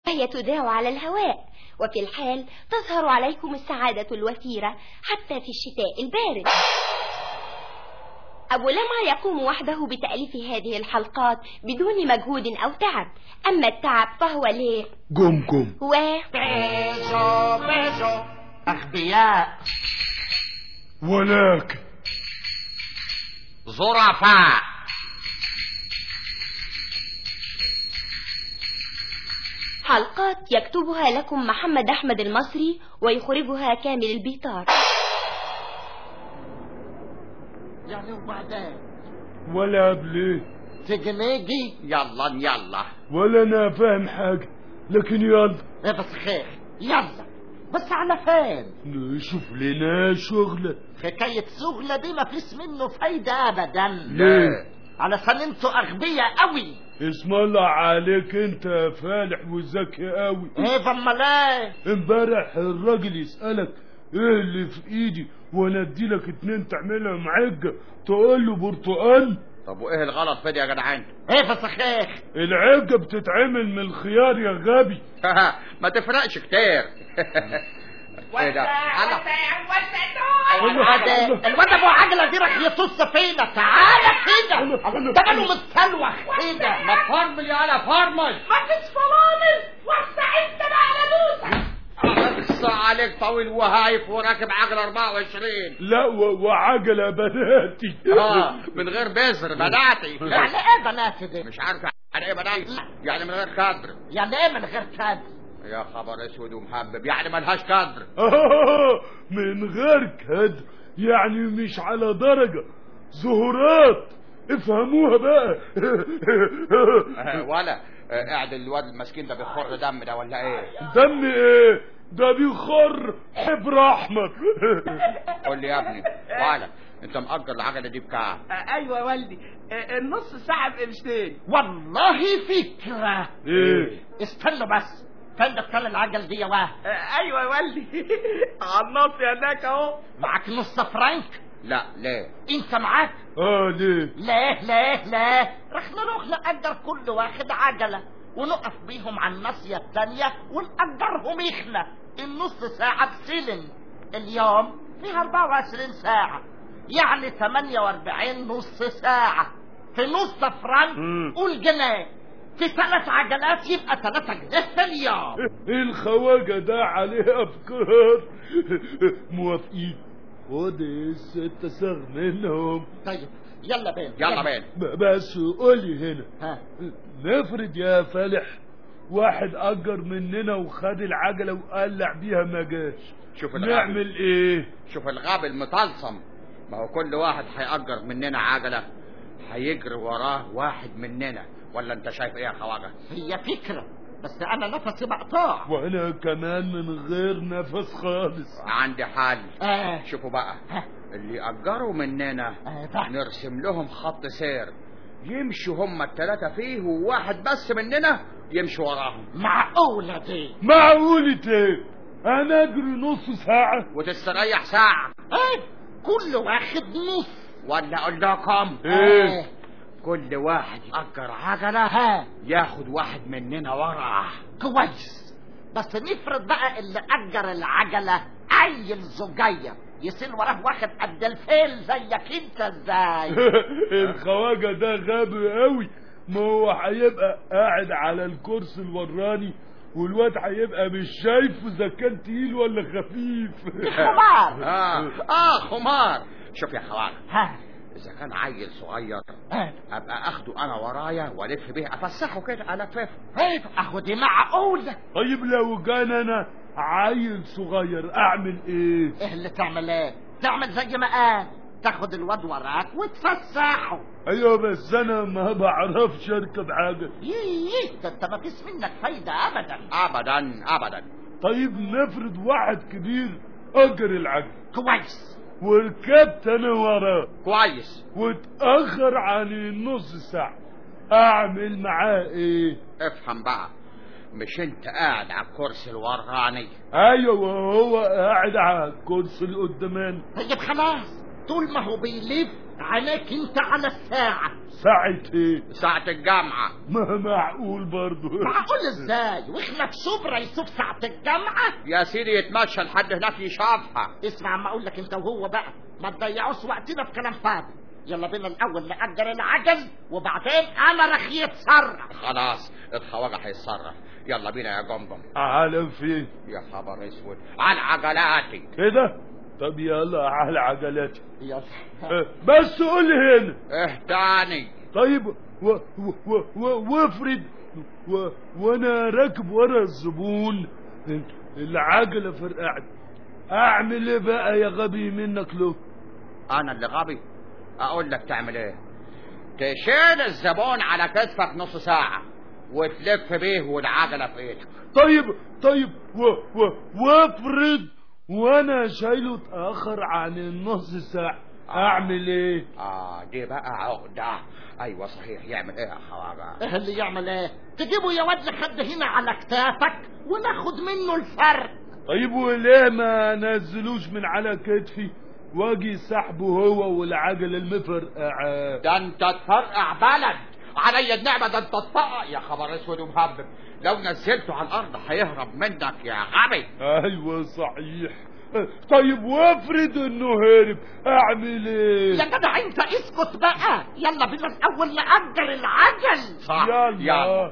فهي تذاع على الهواء، وفي الحال تظهر عليكم السعادة الوفيرة حتى في الشتاء البارد. أبو لمعة يقوم وحده بتأليف هذه الحلقات بدون مجهود أو تعب، أما التعب فهو ليه جمجم بيجو بيجو أغبياء ولكن ظرفاء. حلقات يكتبها لكم محمد أحمد المصري ويخرجها كامل البيطار. يعني وبعدين ولا قبل تيجي نيجي يلا ولا انا فاهم حاجة، لكن يلا ايه بس خير يلا بس على فين؟ نشوف لنا شغلة. حكاية شغلة دي ما فيش منه فايدة ابدا. ليه؟ علشان انتوا اغبياء قوي. اسم الله عليك انت فالح وذكي قوي. ايه امال ايه؟ امبارح الراجل يسألك ايه اللي في ايدي وانا اديلك 2 تعملها معجة تقول له برتقال. طب وايه الغلط في دي يا جدعان؟ ايه فسخيخ؟ العجة بتتعمل من الخيار يا غبي. ما تفرقش كتير. ايه ده؟ الواد ابو عجلة دي راح يطص فينا. تعالى كده ده ماله متسلوخ كده. ما تفرمل يا على فرمل. ما فيش فرامل. وسع انت بقى على دوسك. عليك طويل وهايف وراكب عجلة 24. لا وعجلة بناتي. من غير بذر بناتي. يعني ايه بناتي دي؟ مش عارف يعني ايه بناتي. يعني من غير كادر. يعني ايه من غير كادر؟ يا خبر اسود ومحبب، يعني ملهاش كادر. من غير كادر يعني مش على درجة ظهورات. افهموها بقى. ولا قاعد الواد المسكين ده بيخر دم ده ولا ايه؟ دم ايه ده؟ بيخر حبر احمر. قول لي يا ابني ولا انت مأجر العجلة دي بكام؟ ايوه يا والدي، النص ساعة بقرشتين. والله فكرة. ايه استنوا بس. فين دكتور العجل دي يا واه؟ ايوه يا والدي. على النص هناك اهو. معاك نص فرنك؟ لا ليه؟ انت معاك؟ ليه؟ لا رح نروح نأجر كل واحد عجلة ونقف بيهم على الناصية التانية ونأجرهم احنا. النص ساعة بسلن. اليوم فيها 24 ساعة، يعني 48 نص ساعة. في نص فرنك قول جنيه، في 3 عجلات يبقى 3 جنيه في اليوم. الخواجة ده عليه افكار. موافقين. خد 6 صاغ منهم. طيب يلا بين بس قولي هنا. ها. نفرض يا فالح واحد اجر مننا وخد العجلة وقلع بيها ما جاش، شوف الغبي. نعمل ايه؟ شوف الغبي المطلسم. ما هو كل واحد هيأجر مننا عجلة هيجري وراه واحد مننا، ولا انت شايف ايه يا خواجة؟ هي فكرة، بس انا نفسي مقطوع. وانا كمان من غير نفس خالص. عندي حل. شوفوا بقى. ها. اللي أجروا مننا نرسم لهم خط سير يمشوا هم ال3 فيه وواحد بس مننا يمشي وراهم. معقولة دي؟ معقولة ايه؟ انا اجري نص ساعة وتستريح ساعة. كل واحد نص. ولا اقول لكم كل واحد يأجر عجلة ياخد واحد مننا وراه. كويس، بس نفرض بقى اللي أجر العجلة عيل صغير يسيل وراه واحد قد الفيل زيك انت ازاي؟ الخواجة ده غبي قوي. ما هو هيبقى قاعد على الكرسي الوراني والواد هيبقى مش شايفه اذا كان تقيل ولا خفيف. خمار. خمار. شوف يا خواجة، اذا كان عيل صغير ابقى اخده انا ورايا والف بيه افسحه كده الففه. اهو دي معقولة. طيب لو كان انا عيل صغير اعمل ايه اللي تعمل ايه؟ تعمل زي ما قال، تاخد الواد وراك وتفسحه. ايوه بس انا ما بعرفش اركب حاجة. ده انت ما فيش منك فايدة ابدا. طيب نفرض واحد كبير اجر العجل كويس وركبت انا وراه كويس واتأخر عن النص ساعة، اعمل معاه ايه؟ افهم بقى، مش انت قاعد على الكرسي الوراني؟ ايوه وهو قاعد على الكرسي القداماني. طيب خلاص، طول ما هو بيلف عليك انت على الساعة. ساعة ايه؟ ساعة الجامعة. ما معقول برضو. معقول ازاي واحنا في شبرا يشوف ساعة الجامعة؟ يا سيدي يتمشى لحد هناك يشوفها. اسمع عم اقول لك انت وهو بقى، ما تضيعوش وقتنا في كلام فاضي. يلا بينا الاول نأجر العجل وبعدين انا رح يتصرف. خلاص الخواجة هيتصرف. يلا بينا يا جمجم. على فين؟ يا خبر اسود، على عجلاتي. كده؟ طب يلا على عجلاتي. يلا بس قول هنا. ايه تاني؟ طيب وافرض وانا راكب ورا الزبون العجلة فرقعت، اعمل ايه بقى يا غبي منك له؟ انا اللي غبي؟ اقول لك تعمل ايه. تشيل الزبون على كتفك نص ساعة وتلف بيه والعجلة في ايدك. طيب وافرض وانا شايله اتاخر عن النص ساعة، اعمل ايه؟ دي بقى عقدة. ايوه صحيح، يعمل ايه يا خواجة؟ ايه اللي يعمل ايه؟ تجيبه يا واد لحد هنا على كتافك وناخد منه الفرق. طيب وليه ما نزلوش من على كتفي واجي سحبه هو والعجل المفرقعة؟ ده انت تفرقع بلد عليا النعمة. ده انت تفقع يا خبر اسود ومهبب. لو نزلته على الارض هيهرب منك يا غبي. ايوه صحيح. طيب وافرض انه هرب، اعمل ايه؟ يا جدع انت اسكت بقى. يلا بينا الاول نأجر العجل. صح. يلا.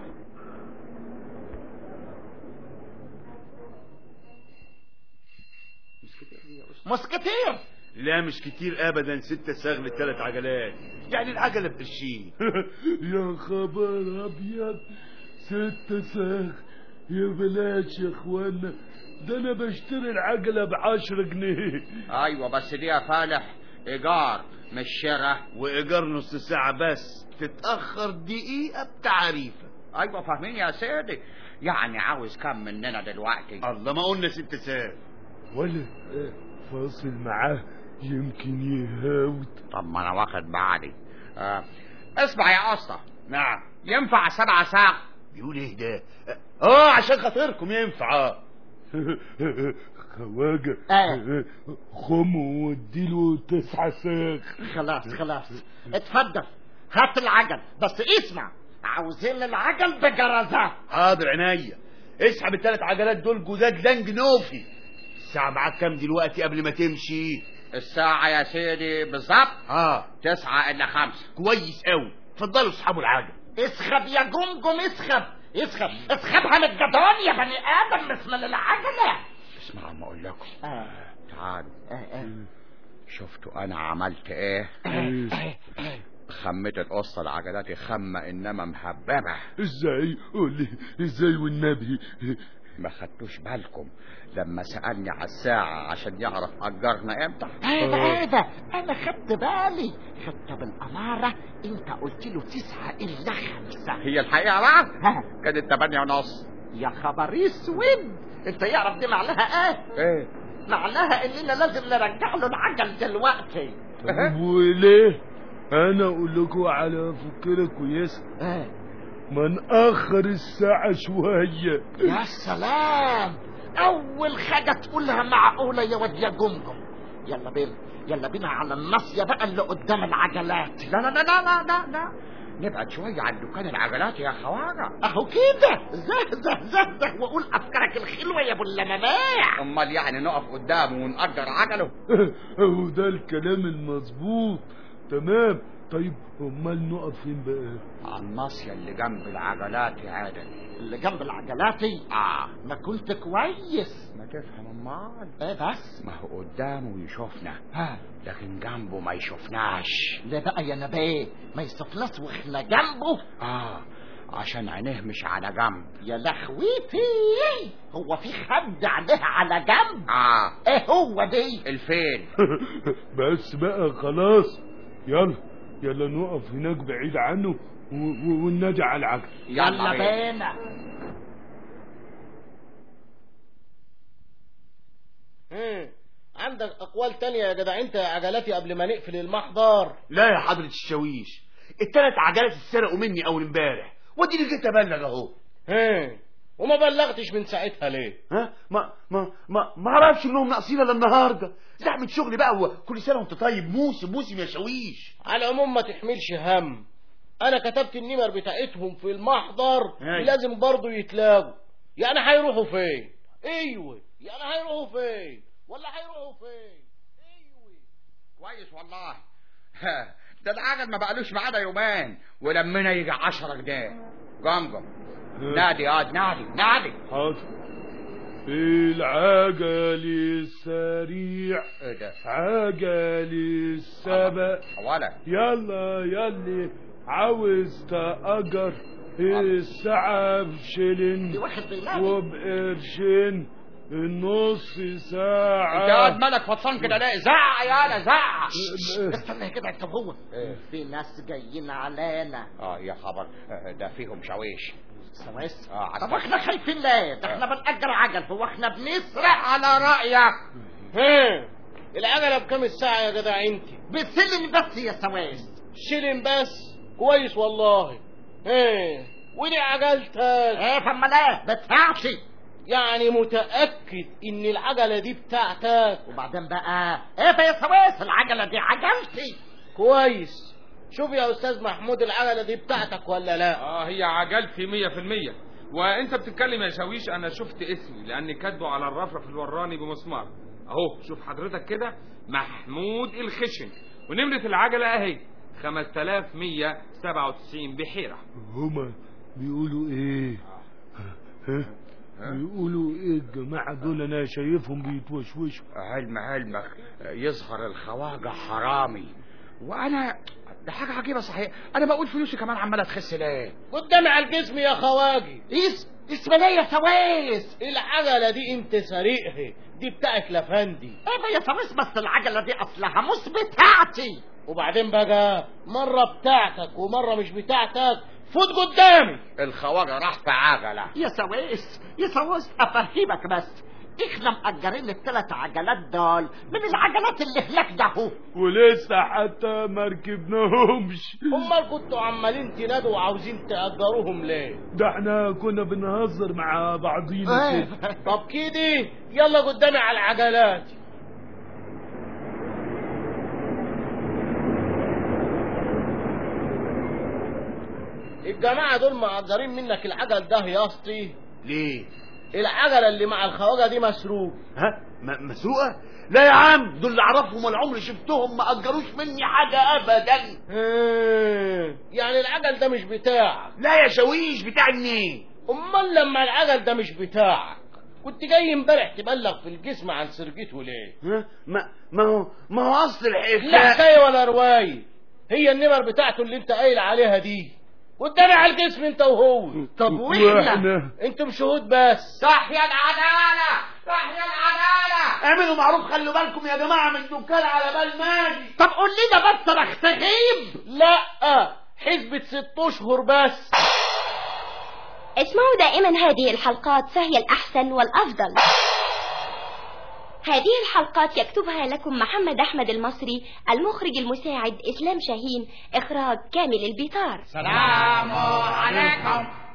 مسكتير؟ لا مش كتير ابدا، 6 صاغ ل3 عجلات، يعني العجلة بقرشين. يا خبر ابيض، 6 صاغ؟ يا بلاش يا اخوانا، ده انا بشتري العجلة ب10 جنيه. ايوه بس دي يا فالح ايجار مش شراء. وايجار نص ساعة بس، تتأخر دقيقة بتعريفة. ايوه فاهمين يا سيدي. يعني عاوز كم مننا دلوقتي؟ الله ما قلنا 6 صاغ. ولا فاصل معاه يمكن يهاوت. طب ما انا واخد بعدي. اسمع يا اسطى. نعم. ينفع 7 صاغ؟ بيقول ايه ده؟ عشان خاطركم ينفع. خواجة خم واديله 9 صاغ. خلاص اتفضل هات العجل، بس اسمع عاوزين العجل بجرزات. حاضر عينيا. اسحب ال3 عجلات دول جداد لانج نوفي. الساعة معاك كام دلوقتي قبل ما تمشي؟ الساعة يا سيدي بالظبط 9 إلا 5. كويس قوي. اتفضلوا اسحبوا العجل. اسحب يا جمجم، اسحبها من الجدران يا بني ادم، مش من العجلة. اسمعوا ما اقول لكم. تعالوا. شفتوا انا عملت ايه؟ خمت القصة العجلات خمة انما مهببة. ازاي؟ قولي ازاي والنبي. ما خدتوش بالكم لما سألني على الساعة عشان يعرف أجرنا امتى؟ ايه ده انا خدت بالي. خدت بالأمارة انت قلت له 9 إلا 5. هي الحقيقة بقى كانت 8:30. يا خبر اسود، انت يعرف دي معناها ايه؟ معناها اننا لازم نرجع له العجل دلوقتي. وليه؟ انا اقول لكم على فكرة كويسة. ما نأخر الساعة شوية. يا سلام، اول حاجة تقولها معقولة يا واد يا جمجم. يلا بينا على الناصية بقى اللي قدام العجلات. لا نبعد شوية عن دكان العجلات يا خواجة. اهو كده زهده وقول افكارك الحلوة يا ابو اللماميع. امال يعني نقف قدامه ونأجر عجله؟ اهو ده الكلام المظبوط. تمام. طيب امال نقف فين بقى؟ على الناصية اللي جنب العجلات يا عادل. اللي جنب العجلاتي؟ ما كنت كويس. ما تفهم امال ايه بس؟ ما هو قدامه يشوفنا لكن جنبه ما يشوفناش. ليه بقى يا نبيه ما يشوفناش واحنا جنبه؟ عشان عينيه مش على جنب. يا لخويتي، هو في حد عينيه على جنب؟ ايه هو دي؟ الفيل. بس بقى خلاص، يلا نقف هناك بعيد عنه وننادي على العجل. يلا بينا. عندك اقوال تانية يا جدع انت يا عجلاتي قبل ما نقفل المحضر؟ لا يا حضرة الشاويش، ال3 عجلات اتسرقوا مني اول امبارح، وديني جيت ابلغ اهو. وما بلغتش من ساعتها ليه؟ ها ما اعرفش انهم ناقصين الا النهارده. زحمه شغل بقى، وكل سنه وانت طيب. موسم يا شاويش. على العموم ما تحملش هم، انا كتبت النمر بتاعتهم في المحضر، لازم برضو يتلاقوا. يعني هيروحوا فين؟ ايوه يعني هيروحوا فين ولا هيروحوا فين؟ ايوه كويس والله. ده العجل ما بقالوش معانا يومين ولمنا يجي 10 جنيه. جمجم نادي نادي. حاضر. العجل السريع، ايه ده؟ عجل السبق. ولا يلا يلي عاوز تأجر الساعة بشلن وبقرشين النص ساعة. انت قاعد مالك فطسان كده ليه؟ زعق يالا زعق. استنى كده انت هو. في ناس جايين علينا. يا خبر، ده فيهم شاويش. سويس؟ طب احنا خايفين ليه؟ ده احنا بنأجر عجل، هو احنا بنسرق؟ على رأيك. العجلة بكام الساعة يا جدع انت؟ بسلم بس يا سويس. شلن بس؟ كويس والله. ودي عجلتك؟ فما لا بتاعتي. يعني متأكد ان العجلة دي بتاعتك؟ وبعدين بقى يا سويس، العجلة دي عجلتي. كويس. شوف يا استاذ محمود، العجلة دي بتاعتك ولا لا؟ هي عجلتي 100%. وانت بتتكلم يا شاويش، انا شفت اسمي لاني كاتبه على الرفرف الوراني بمسمار اهو. شوف حضرتك كده، محمود الخشن. ونمرة العجلة اهي 5197 بحيرة. هما بيقولوا ايه؟ بيقولوا ايه الجماعة دول؟ انا شايفهم بيتوشوشوا. علمك يظهر الخواجة حرامي. وانا ده حاجة عجيبة صحيح، انا بقول فلوسي كمان عمالة تخس ليه؟ قدامي على الجسم يا خواجي. اسم ليه يا سويس؟ العجلة دي انت سريقها، دي بتاعت لفندي. يا سويس، بس العجلة دي اصلها مش بتاعتي. وبعدين بقى مرة بتاعتك ومرة مش بتاعتك، فوت قدامي. الخواجة راح في عجلة. يا سويس افهمك بس، احنا مأجرين ال3 عجلات دول من العجلات اللي هناك ده، ولسه حتى ما ركبناهمش. امال كنتوا عمالين تنادوا وعاوزين تأجروهم ليه؟ ده احنا كنا بنهزر مع بعضينا كده. طب كده يلا قدامي على العجلات. الجماعة دول مأجرين منك العجل ده يا اسطى. ليه؟ العجلة اللي مع الخواجة دي مسروق. مسروقة؟ لا يا عم، دول اللي اعرفهم ولا عمري شفتهم، ما اجروش مني حاجة ابدا. يعني العجل ده مش بتاعك؟ لا يا شاويش، بتاع منين؟ امال لما العجل ده مش بتاعك كنت جاي امبارح تبلغ في الجسم عن سرقته ليه؟ ما هو اصل الحكاية. لا حكاية ولا رواية، هي النمر بتاعته اللي انت قايل عليها دي قدامي على الجسم انت وهو. طب واحنا انتم شهود بس. تحيا العدالة. اعملوا معروف، خلوا بالكم يا جماعة من دكان على بال ماجي. طب قول لنا بس راح تغيب. لا حسبة 6 اشهر بس. اسمعوا دائما هذه الحلقات فهي الأحسن والأفضل. هذه الحلقات يكتبها لكم محمد أحمد المصري، المخرج المساعد إسلام شاهين، إخراج كامل البيطار. سلام عليكم.